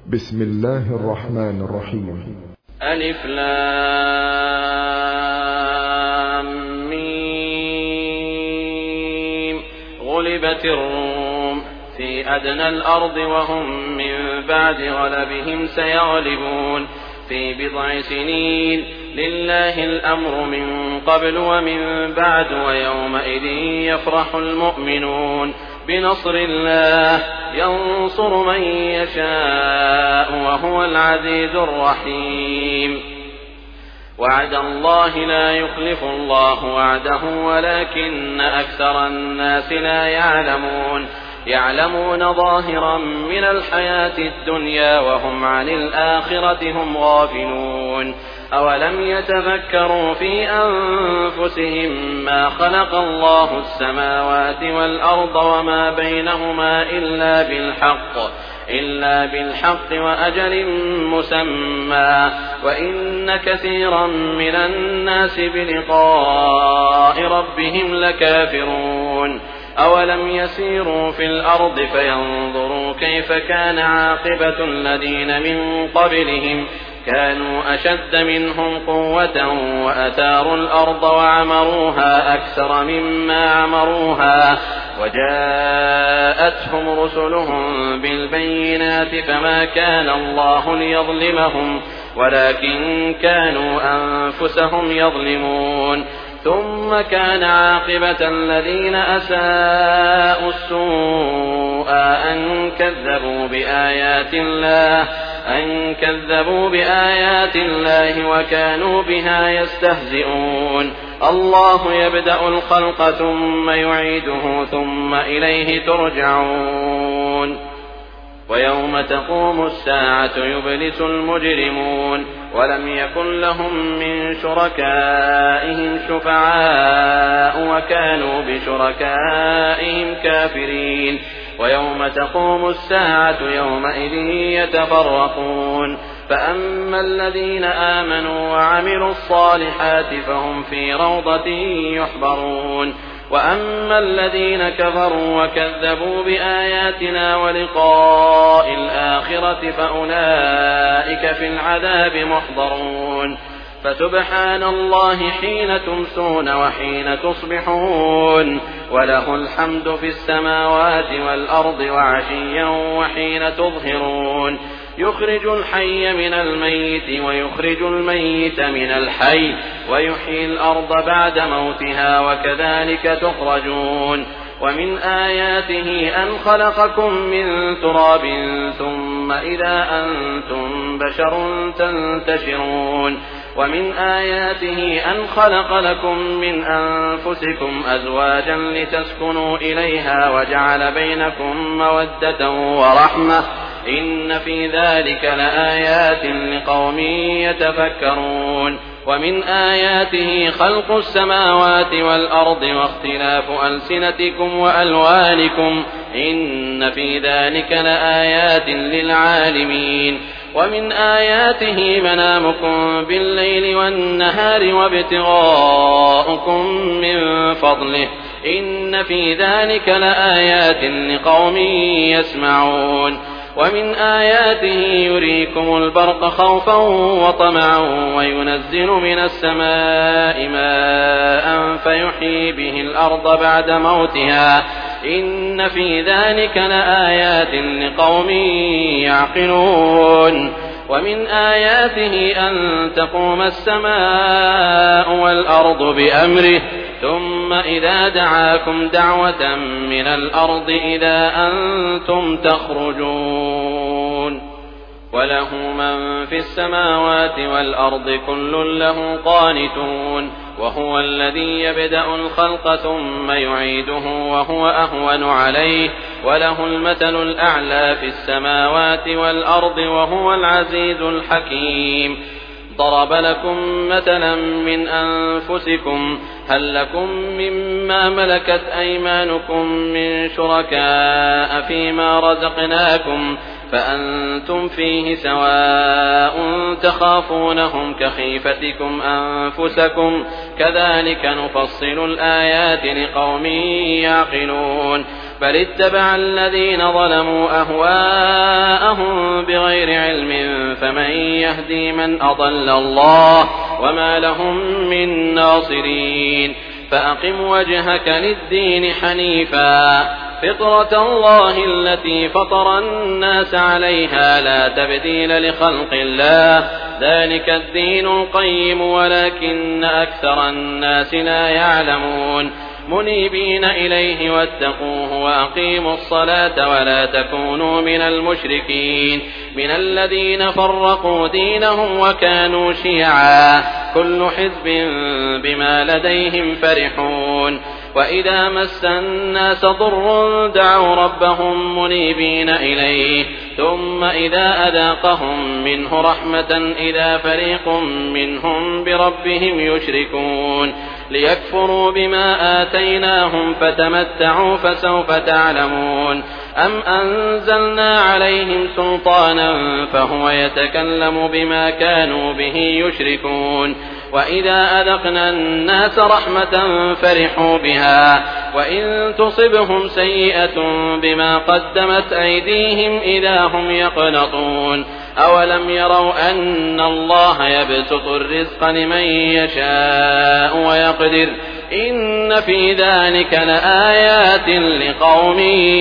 بسم الله الرحمن الرحيم. ألف لام ميم. غلبت الروم في أدنى الأرض وهم من بعد غلبهم سيغلبون في بضع سنين. لله الأمر من قبل ومن بعد ويومئذ يفرح المؤمنون بنصر الله ينصر من يشاء وهو العزيز الرحيم. وعد الله لا يخلف الله وعده ولكن أكثر الناس لا يعلمون ظاهرا من الحياة الدنيا وهم عن الآخرة هم غافلون. أولم يتفكروا في أنفسهم ما خلق الله السماوات والأرض وما بينهما إلا بالحق وأجل مسمى وإن كثيرا من الناس بلقاء ربهم لكافرون. أولم يسيروا في الأرض فينظروا كيف كان عاقبة الذين من قبلهم كانوا أشد منهم قوة وأثاروا الأرض وعمروها أكثر مما عمروها وجاءتهم رسلهم بالبينات فما كان الله ليظلمهم ولكن كانوا أنفسهم يظلمون. ثم كان عاقبة الذين أساءوا السوء أن كذبوا بآيات الله وكانوا بها يستهزئون. الله يبدأ الخلق ثم يعيده ثم إليه ترجعون. ويوم تقوم الساعة يبلس المجرمون ولم يكن لهم من شركائهم شفعاء وكانوا بشركائهم كافرين. ويوم تقوم الساعة يومئذ يتفرقون فأما الذين آمنوا وعملوا الصالحات فهم في روضة يحبرون وأما الذين كفروا وكذبوا بآياتنا ولقاء الآخرة فأولئك في العذاب محضرون. فسبحان الله حين تمسون وحين تصبحون وله الحمد في السماوات والأرض وعشيا وحين تظهرون. يخرج الحي من الميت ويخرج الميت من الحي ويحيي الأرض بعد موتها وكذلك تخرجون. ومن آياته أن خلقكم من تراب ثم إذا أنتم بشر تنتشرون. ومن آياته أن خلق لكم من أنفسكم أزواجا لتسكنوا إليها وجعل بينكم مودة ورحمة إن في ذلك لآيات لقوم يتفكرون. ومن آياته خلق السماوات والأرض واختلاف ألسنتكم وألوانكم إن في ذلك لآيات للعالمين. ومن آياته منامكم بالليل والنهار وابتغاؤكم من فضله إن في ذلك لآيات لقوم يسمعون. ومن آياته يريكم البرق خوفا وطمعا وينزل من السماء ماء فيحيي به الأرض بعد موتها إن في ذلك لآيات لقوم يعقلون. ومن آياته أن تقوم السماء والأرض بأمره ثم إذا دعاكم دعوة من الأرض إذا أنتم تخرجون. وله من في السماوات والأرض كل له قانتون. وهو الذي يبدأ الخلق ثم يعيده وهو أهون عليه وله المثل الأعلى في السماوات والأرض وهو العزيز الحكيم. ضرب لكم مثلا من أنفسكم هل لكم مما ملكت أيمانكم من شركاء فيما رزقناكم فأنتم فيه سواء تخافونهم كخيفتكم أنفسكم كذلك نفصل الآيات لقوم يعقلون. بل اتبع الذين ظلموا أهواءهم بغير علم فمن يهدي من أضل الله وما لهم من ناصرين فأقم وجهك للدين حنيفا فطرة الله التي فطر الناس عليها لا تبديل لخلق الله ذلك الدين القيم ولكن أكثر الناس لا يعلمون منيبين إليه واتقوه وأقيموا الصلاة ولا تكونوا من المشركين من الذين فرقوا دينهم وكانوا شيعا كل حزب بما لديهم فرحون وإذا مس الناس ضر دعوا ربهم منيبين إليه ثم إذا أذاقهم منه رحمة إذا فريق منهم بربهم يشركون ليكفروا بما آتيناهم فتمتعوا فسوف تعلمون أم أنزلنا عليهم سلطانا فهو يتكلم بما كانوا به يشركون وإذا أذقنا الناس رحمة فرحوا بها وإن تصبهم سيئة بما قدمت أيديهم إذا هم يقنطون أولم يروا أن الله يبسط الرزق لمن يشاء ويقدر إن في ذلك لآيات لقوم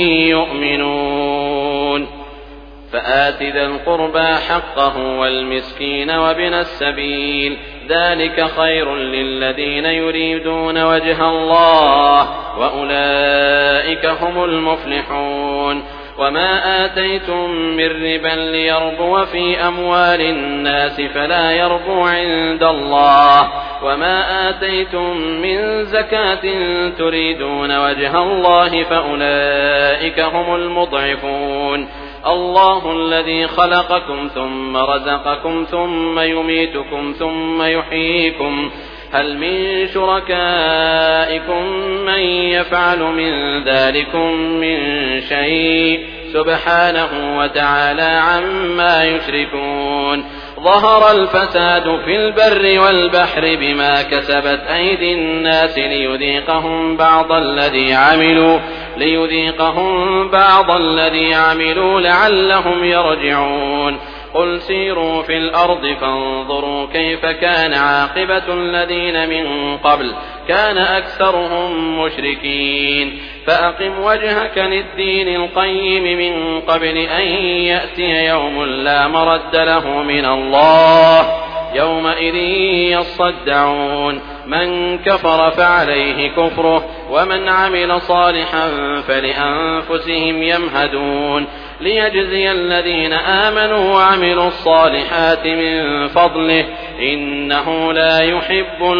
يؤمنون فآت ذا القربى حقه والمسكين وابن السبيل ذلك خير للذين يريدون وجه الله وأولئك هم المفلحون وما آتيتم من ربا ليربو في أموال الناس فلا يربو عند الله وما آتيتم من زكاة تريدون وجه الله فأولئك هم المضعفون الله الذي خلقكم ثم رزقكم ثم يميتكم ثم يحييكم هل من شركائكم من يفعل من ذلكم من شيء سبحانه وتعالى عما يشركون ظهر الفساد في البر والبحر بما كسبت أيدي الناس ليذيقهم بعض الذي عملوا لعلهم يرجعون قل سيروا في الأرض فانظروا كيف كان عاقبة الذين من قبل كان أكثرهم مشركين فأقم وجهك للدين القيم من قبل أن يأتي يوم لا مرد له من الله يومئذ يصدعون من كفر فعليه كفره ومن عمل صالحا فلأنفسهم يمهدون ليجزي الذين آمنوا وعملوا الصالحات من فضله إنه لا يحب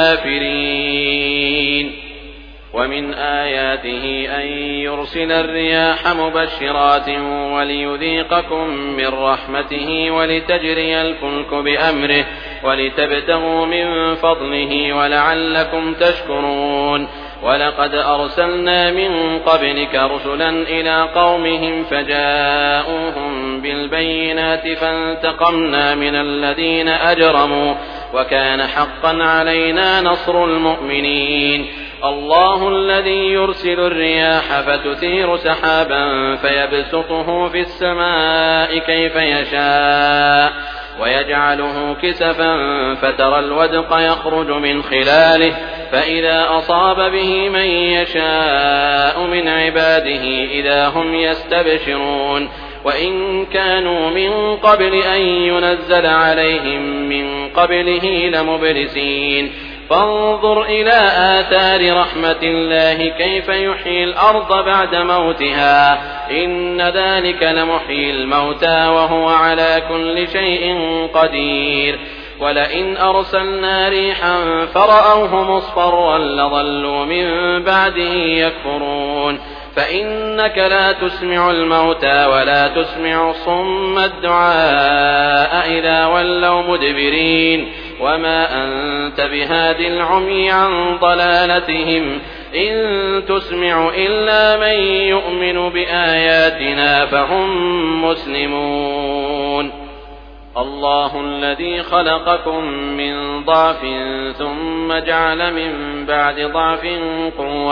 الكافرين ومن آياته أن يرسل الرياح مبشرات وليذيقكم من رحمته ولتجري الفلك بأمره ولتبتغوا من فضله ولعلكم تشكرون ولقد أرسلنا من قبلك رسلا إلى قومهم فجاءوهم بالبينات فانتقمنا من الذين أجرموا وكان حقا علينا نصر المؤمنين الله الذي يرسل الرياح فتثير سحابا فيبسطه في السماء كيف يشاء ويجعله كسفا فترى الودق يخرج من خلاله فإذا أصاب به من يشاء من عباده إذا هم يستبشرون وإن كانوا من قبل أن ينزل عليهم من قبله لمبلسين فانظر إلى آثار رحمة الله كيف يحيي الأرض بعد موتها إن ذلك لمحيي الموتى وهو على كل شيء قدير ولئن أرسلنا ريحا فرأوه مصفرا لظلوا من بعده يكفرون فإنك لا تسمع الموتى ولا تسمع الصم الدعاء إذا ولوا مدبرين وما أنت بهاد العمي عن ضلالتهم إن تسمع إلا من يؤمن بآياتنا فهم مسلمون الله الذي خلقكم من ضعف ثم جعل من بعد ضعف قوة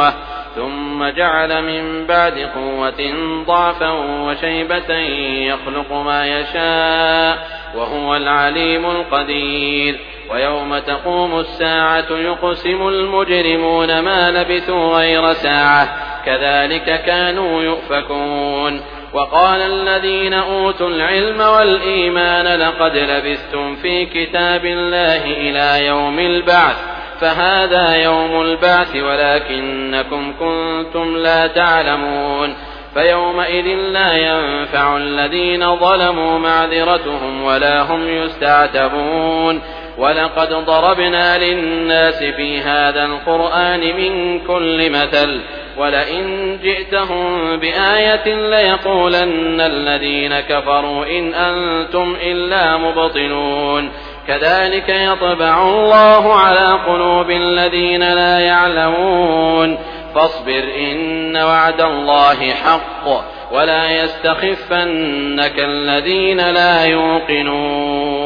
ثم جعل من بعد قوة ضعفا وشيبة يخلق ما يشاء وهو العليم القدير ويوم تقوم الساعة يقسم المجرمون ما لبثوا غير ساعة كذلك كانوا يؤفكون وقال الذين أوتوا العلم والإيمان لقد لبثتم في كتاب الله إلى يوم البعث فهذا يوم البعث ولكنكم كنتم لا تعلمون فيومئذ لا ينفع الذين ظلموا معذرتهم ولا هم يستعتبون ولقد ضربنا للناس في هذا القرآن من كل مثل ولئن جئتهم بآية ليقولن الذين كفروا إن أنتم إلا مبطلون كذلك يطبع الله على قلوب الذين لا يعلمون فاصبر إن وعد الله حق ولا يستخفنك الذين لا يوقنون